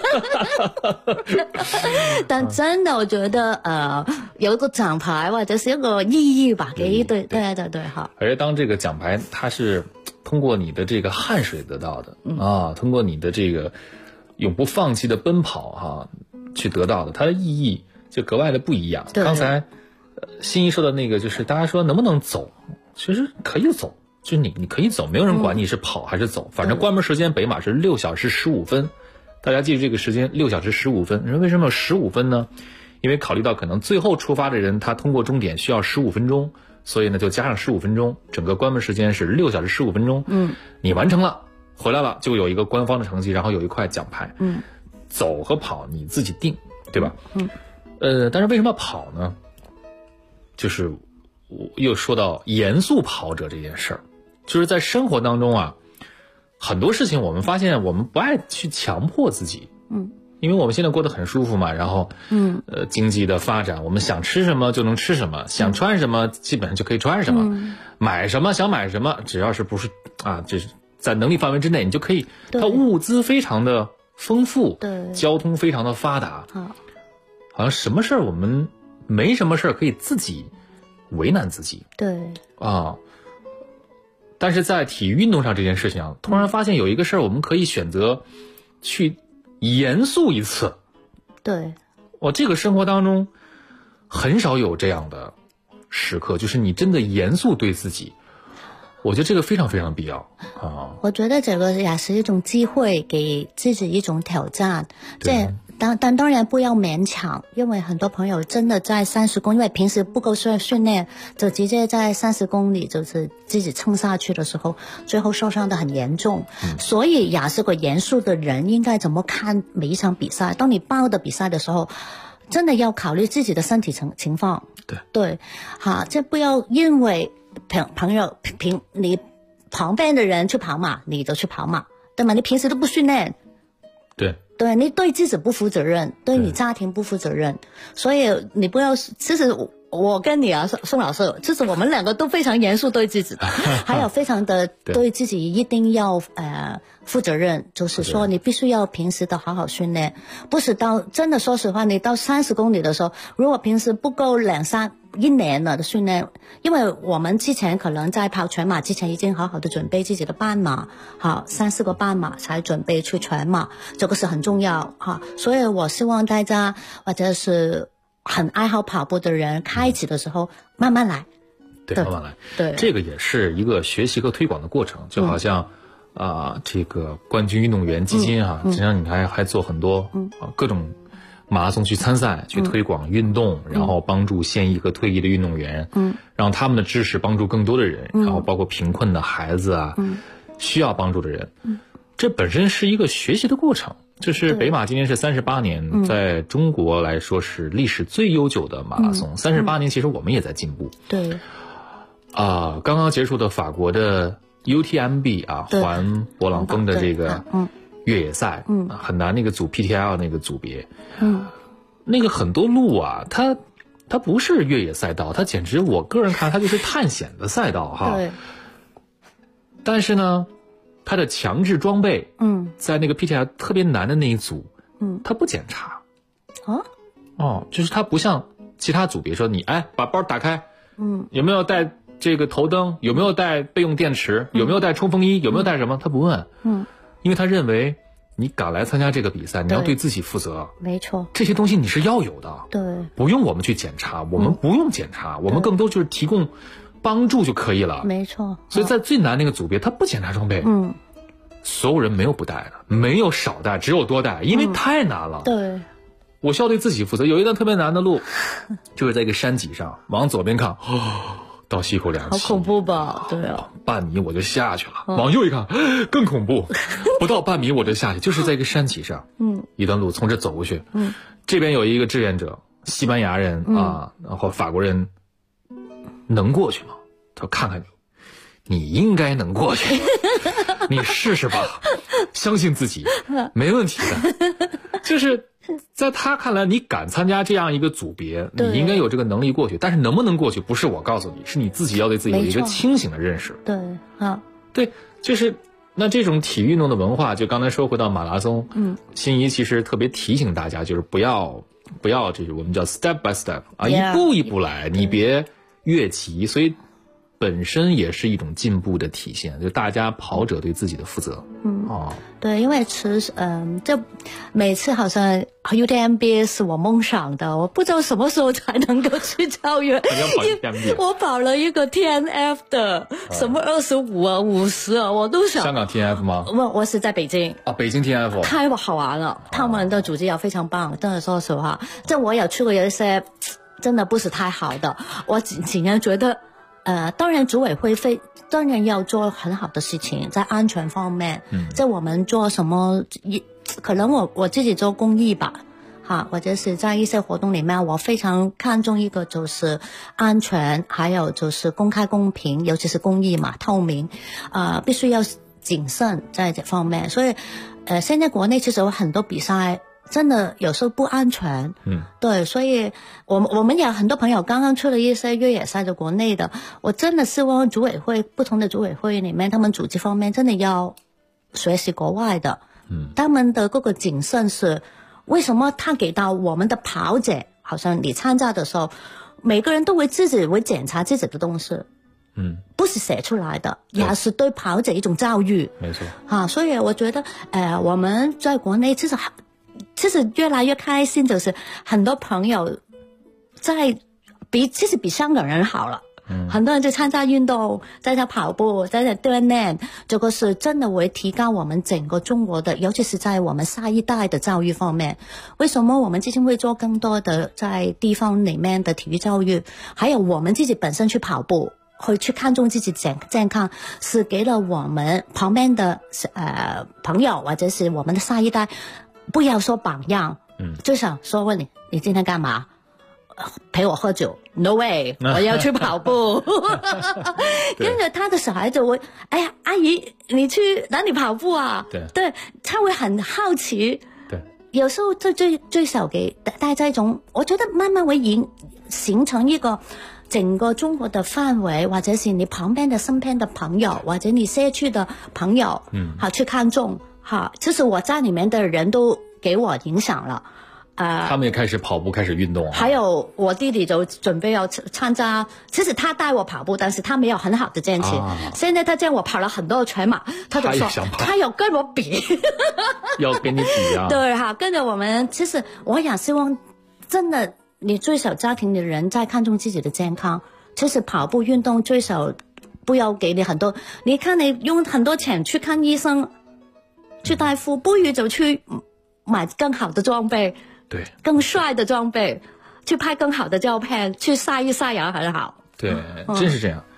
但真的我觉得有一个奖牌或者是一个意义吧，给对好。 而且当这个奖牌它是通过你的这个汗水得到的通过你的这个永不放弃的奔跑去得到的，它的意义就格外的不一样。刚才心怡说的那个就是大家说能不能走，其实可以走，就是你可以走，没有人管你是跑还是走，反正关门时间北马是6小时15分。大家记住这个时间，6小时15分。你说为什么有15分呢？因为考虑到可能最后出发的人他通过终点需要15分钟，所以呢就加上15分钟，整个关门时间是6小时15分钟。你完成了，回来了就有一个官方的成绩，然后有一块奖牌。走和跑你自己定，对吧？但是为什么跑呢？就是我又说到严肃跑者这件事儿，就是在生活当中很多事情我们发现我们不爱去强迫自己，因为我们现在过得很舒服嘛，然后经济的发展，我们想吃什么就能吃什么，想穿什么基本上就可以穿什么，买什么想买什么，只要是不是这是在能力范围之内，你就可以。它物资非常的丰富，交通非常的发达，好像什么事儿我们没什么事儿可以自己为难自己。 对啊，但是在体育运动上这件事情啊，突然发现有一个事儿，我们可以选择去严肃一次。 对， 我这个生活当中很少有这样的时刻，就是你真的严肃对自己，我觉得这个非常非常必要啊。 我觉得这个也是一种机会，给自己一种挑战。但当然不要勉强，因为很多朋友真的在30公里，因为平时不够训练，就直接在30公里就是自己冲下去的时候，最后受伤的很严重。所以也是个严肃的人应该怎么看每一场比赛。当你报的比赛的时候，真的要考虑自己的身体情况。对，好，这不要因为朋友你旁边的人去跑马，你就去跑马，对吗？你平时都不训练。对，你对自己不负责任，对你家庭不负责任，所以你不要。其实我跟你啊，宋老师，其实我们两个都非常严肃对自己的，还有非常的对自己一定要负责任，就是说你必须要平时的好好训练，不是真的说实话，你到30公里的时候，如果平时不够1年了的训练，因为我们之前可能在跑全马之前已经好好的准备自己的半马，好3-4个半马才准备去全马，这个是很重要哈。所以我希望大家或者是很爱好跑步的人，开始的时候慢慢来， 对，慢慢来， 对， 这个也是一个学习和推广的过程，就好像这个冠军运动员基金啊，实际上你还做很多各种马拉松去参赛，去推广运动，然后帮助现役和退役的运动员，让他们的知识帮助更多的人，然后包括贫困的孩子啊，需要帮助的人，这本身是一个学习的过程。就是北马今年是38年，在中国来说是历史最悠久的马拉松。38年，其实我们也在进步。 对。 刚刚结束的法国的 UTMB 环勃朗峰的这个越野赛，很难那个组 PTL 那个组别，那个很多路啊，它不是越野赛道，它简直我个人看它就是探险的赛道哈。 对。但是呢，它的强制装备，在那个 PTL 特别难的那一组，它不检查。就是它不像其他组别说你把包打开，有没有带这个头灯，有没有带备用电池，有没有带冲锋衣，有没有带什么，他不问，因为他认为你赶来参加这个比赛，你要对自己负责。 没错， 这些东西你是要有的， 对， 不用我们去检查，我们不用检查，我们更多就是提供帮助就可以了。 没错。 所以在最难那个组别，他不检查装备，所有人没有不带的，没有少带，只有多带，因为太难了。 对， 我需要对自己负责。有一段特别难的路，就是在一个山脊上，往左边看，倒吸一口凉气， 好恐怖吧？对啊， 半米我就下去了，往右一看，更恐怖，不到半米我就下去，就是在一个山脊上，一段路从这走过去，这边有一个志愿者，西班牙人然后法国人，能过去吗？他说看看你应该能过去，你试试吧，相信自己，没问题的。就是在他看来，你敢参加这样一个组别，你应该有这个能力过去。但是能不能过去，不是我告诉你，是你自己要对自己有一个清醒的认识。 对， 对，就是那这种体育运动的文化，就刚才说回到马拉松，心怡其实特别提醒大家，就是不要这是我们叫 step by step 啊，一步一步来，你别越级，所以本身也是一种进步的体现，就大家跑者对自己的负责。 对，因为其实这每次好像 UTMB 是我梦想的，我不知道什么时候才能够去超越。我跑了一个 TNF 的，什么25啊、50啊，我都想。 香港 TNF 吗？ 我是在北京。 北京 TNF 太好玩了，他们的组织也非常棒。真的说实话，这我也去过有一些真的不是太好的，我竟然觉得。当然组委会当然要做很好的事情，在安全方面，在我们做什么，可能我自己做公益吧，或者是在一些活动里面，我非常看重一个就是安全，还有就是公开公平，尤其是公益嘛，透明，必须要谨慎在这方面。所以，现在国内其实有很多比赛。真的有时候不安全，对，所以我们有很多朋友刚刚出了一些越野赛的国内的，我真的希望组委会不同的组委会里面，他们组织方面真的要学习国外的，他们的各个谨慎是为什么他给到我们的跑者，好像你参加的时候， 每个人都会自己会检查自己的东西，不是写出来的，也是对跑者一种教育。 没错所以我觉得我们在国内其实越来越开心，就是很多朋友其实比香港人好了。很多人在参加运动，在跑步，在锻炼，这个是真的会提高我们整个中国的，尤其是在我们下一代的教育方面。为什么我们基金会做更多的在地方里面的体育教育，还有我们自己本身去跑步，会去看重自己健康，是给了我们旁边的朋友或者是我们的下一代，不要说榜样，至少说问你今天干嘛？陪我喝酒 ？No way！ 我要去跑步。跟着他的小孩子会，哎呀，阿姨，你去哪里跑步啊？对，他会很好奇。 对， 有时候最少给大家一种，我觉得慢慢会形成一个整个中国的范围，或者是你旁边的身边的朋友，或者你社区的朋友，好去看重哈。其实我家里面的人都给我影响了。 他们也开始跑步，开始运动。 还有我弟弟就准备要参加，其实他带我跑步，但是他没有很好的坚持。现在他见我跑了很多全马，他就说他有跟我比， 要跟你比啊。 对哈，跟着我们。其实我也希望，真的，你最少家庭的人在看重自己的健康。其实跑步运动最少不要给你很多，你看你用很多钱去看医生，去大夫，不如就去买更好的装备。 对， 更帅的装备，去拍更好的照片，去晒一晒也很好。 对，真是这样。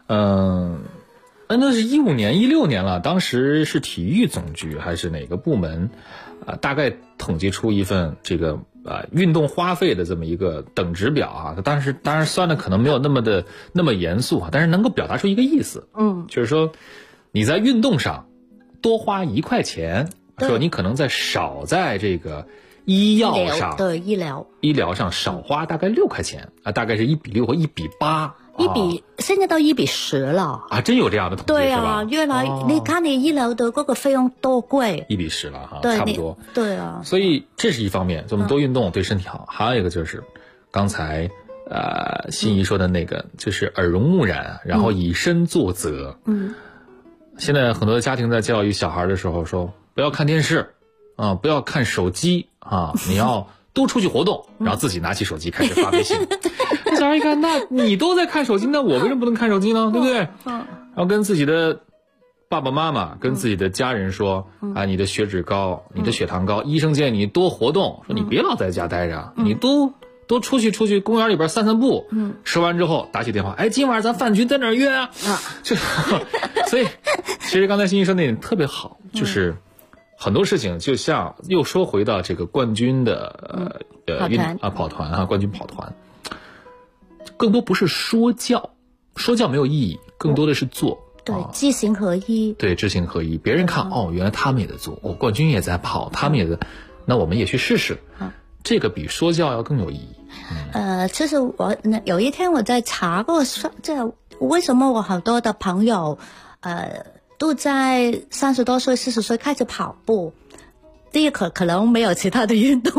那是15年、16年了，当时是体育总局还是哪个部门大概统计出一份这个运动花费的这么一个等值表啊。当然算的可能没有那么严肃但是能够表达出一个意思。就是说你在运动上多花1块钱，说你可能少在这个医药上， 对医疗上少花大概6块钱大概是1比6或1比8， 现在到1比10了啊！真有这样的统计对是吧？ 越来你看你医疗的各个费用多贵 ，1比10了哈， 对， 差不多。 对啊， 所以这是一方面，我们多运动对身体好。还有一个就是刚才心怡说的那个，就是耳濡目染，然后以身作则。现在很多家庭在教育小孩的时候说，不要看电视不要看手机你要多出去活动，然后自己拿起手机开始发微信。小孩一看，那你都在看手机，那我为什么不能看手机呢？对不对？然后跟自己的爸爸妈妈、跟自己的家人说你的血脂高，你的血糖高，医生建议你多活动，说你别老在家待着，你都出去公园里边散散步。吃完之后打起电话，今晚咱饭局在哪儿约啊？所以其实刚才欣怡说那点特别好，就是很多事情就像又说回到这个冠军的跑团冠军跑团，更多不是说教没有意义，更多的是做。 对，知行合一。 对，知行合一。别人看原来他们也在做，冠军也在跑，他们也在，那我们也去试试。这个比说教要更有意义。 其实我有一天我在查过，为什么我好多的朋友都在30多岁、40岁开始跑步。第一可能没有其他的运动，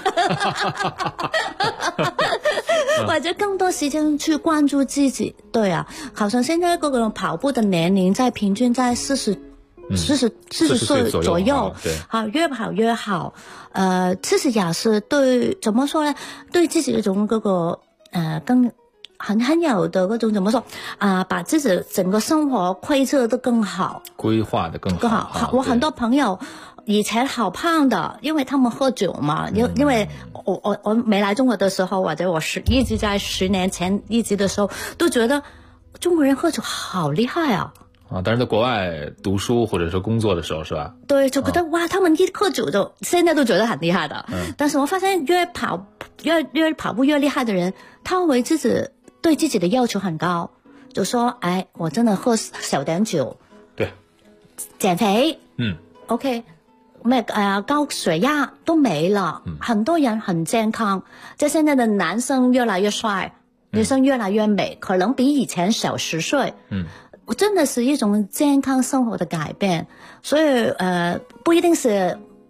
或者更多时间去关注自己。对啊，好像现在各个跑步的年龄在平均在40岁左右，越跑越好。其实也是对怎么说呢？对自己的一种更很有的那种怎么说把自己整个生活规划得更好， 规划得更好。 我很多朋友以前好胖的，因为他们喝酒嘛。因为我没来中国的时候，或者我一直在10年前一直的时候，都觉得中国人喝酒好厉害啊。 但是在国外读书或者说工作的时候是吧？ 对，就觉得哇，他们一喝酒就现在都觉得很厉害的。但是我发现越跑步越厉害的人，他会对自己的要求很高，就说我真的喝少点酒， 对， 减肥 ，OK， 高血压都没了，很多人很健康。现在的男生越来越帅，女生越来越美，可能比以前小10岁。真的是一种健康生活的改变。所以不一定是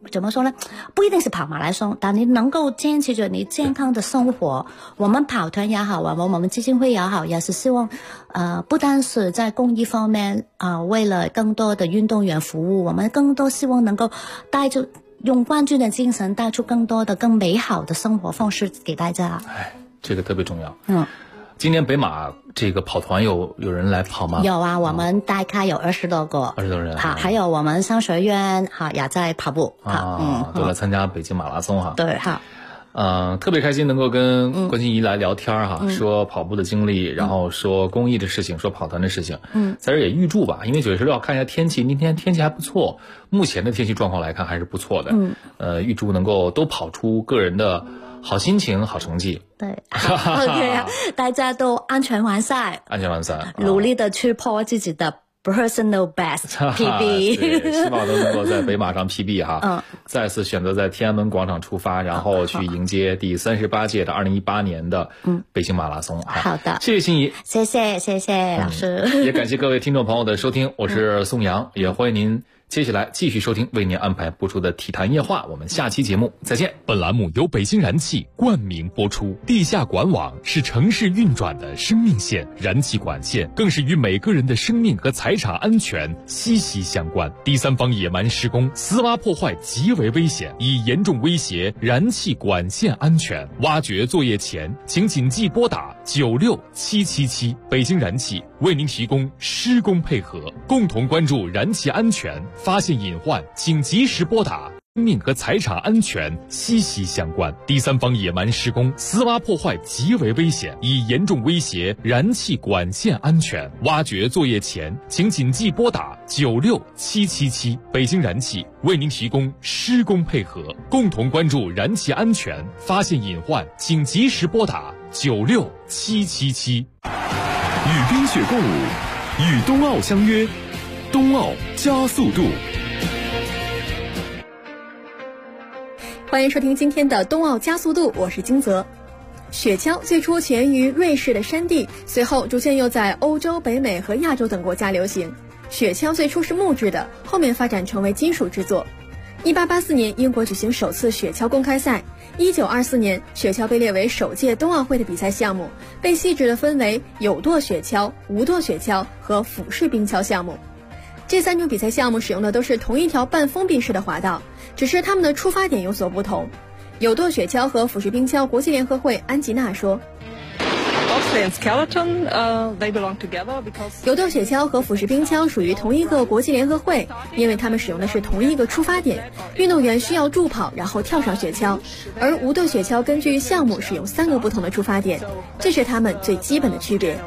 怎么说呢？不一定是跑马拉松，但你能够坚持着你健康的生活。我们跑团也好，我们基金会也好，也是希望，不单是在公益方面为了更多的运动员服务，我们更多希望能够用冠军的精神带出更多的更美好的生活方式给大家。 这个特别重要。今年北马这个跑团有人来跑吗？ 有啊，我们大概有20多个 ，20多人。 好，还有我们商学院也在跑步。 都来参加北京马拉松哈。 对，好。 特别开心能够跟关心怡来聊天哈，说跑步的经历，然后说公益的事情，说跑团的事情。在这也预祝吧，因为9月16号看一下天气，今天天气还不错，目前的天气状况来看还是不错的。预祝能够都跑出个人的好心情、好成绩。 对，OK， 大家都安全完赛，努力的去破自己的personal best PB， 对，希望都能够在北马上 PB 哈。再次选择在天安门广场出发，然后去迎接第38届的2018年的北京马拉松。 好的， 谢谢心怡， 谢谢老师， 也感谢各位听众朋友的收听，我是宋阳，也欢迎您接下来继续收听为您安排播出的体坛夜话，我们下期节目再见。 本栏目由北京燃气冠名播出。地下管网是城市运转的生命线，燃气管线更是与每个人的生命和财产安全息息相关。第三方野蛮施工、私挖破坏极为危险，已严重威胁燃气管线安全。挖掘作业前，请谨记拨打96777。北京燃气为您提供施工配合，共同关注燃气安全。发现隐患，请及时拨打。生命和财产安全息息相关，第三方野蛮施工、私挖破坏极为危险，已严重威胁燃气管线安全。挖掘作业前，请谨记拨打96777。北京燃气为您提供施工配合，共同关注燃气安全。发现隐患，请及时拨打96777。 与冰雪共舞，与冬奥相约，冬奥加速度。 欢迎收听今天的冬奥加速度，我是金泽。雪橇最初起源于瑞士的山地，随后逐渐又在欧洲、北美和亚洲等国家流行。雪橇最初是木质的，后面发展成为金属制作。1884年，英国举行首次雪橇公开赛。1924年，雪橇被列为首届冬奥会的比赛项目，被细致地分为有舵雪橇、无舵雪橇和俯式冰橇项目。这3种比赛项目使用的都是同一条半封闭式的滑道，只是它们的出发点有所不同。有舵雪橇和俯式冰橇国际联合会安吉娜说，有舵雪橇和俯式冰橇属于同一个国际联合会，因为它们使用的是同一个出发点，运动员需要助跑然后跳上雪橇，而无舵雪橇根据项目使用3个不同的出发点，这是它们最基本的区别。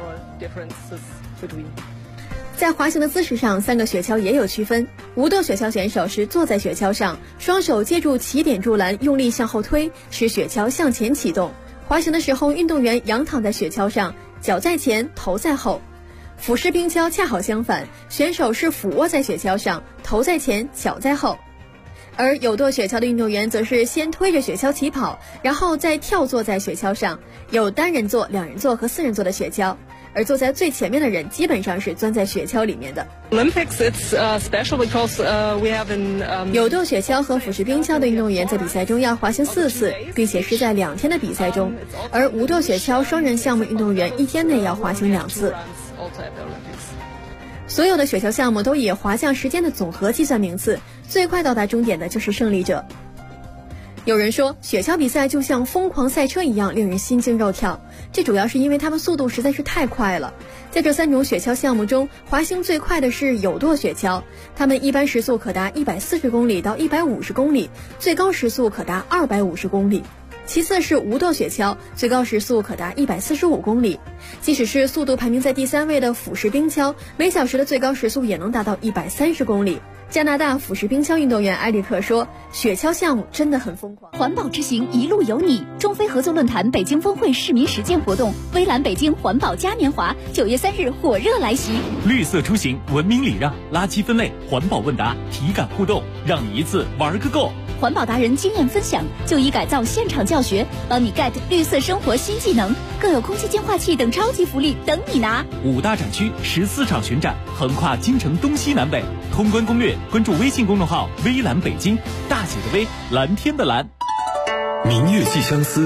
在滑行的姿势上，3个雪橇也有区分。无舵雪橇选手是坐在雪橇上，双手接住起点柱栏，用力向后推，使雪橇向前启动。滑行的时候，运动员仰躺在雪橇上，脚在前，头在后。俯式冰橇恰好相反，选手是俯卧在雪橇上，头在前，脚在后。而有舵雪橇的运动员则是先推着雪橇起跑，然后再跳坐在雪橇上，有单人座、2人座和4人座的雪橇。而坐在最前面的人基本上是钻在雪橇里面的。有舵雪橇和俯式冰橇的运动员在比赛中要滑行4次，并且是在2天的比赛中，而无舵雪橇双人项目运动员1天内要滑行2次。所有的雪橇项目都以滑降时间的总和计算名次，最快到达终点的就是胜利者。有人说，雪橇比赛就像疯狂赛车一样，令人心惊肉跳。这主要是因为它们速度实在是太快了。在这3种雪橇项目中，滑行最快的是有舵雪橇，它们一般时速可达140公里到150公里，最高时速可达250公里。其次是无舵雪橇，最高时速可达145公里。即使是速度排名在第3位的俯式冰橇，每小时的最高时速也能达到130公里。加拿大俯式冰橇运动员埃里克说，雪橇项目真的很疯狂。 环保之行一路有你，中非合作论坛北京峰会市民实践活动，微蓝北京环保嘉年华9月3日火热来袭。 绿色出行，文明礼让，垃圾分类，环保问答，体感互动，让你一次玩个够。 环保达人经验分享、就医改造现场教学，帮你 get 绿色生活新技能，更有空气净化器等超级福利等你拿。 5大展区14场巡展，横跨京城东西南北。通关攻略，关注微信公众号微蓝北京，大写的微，蓝天的蓝。 明月系相思，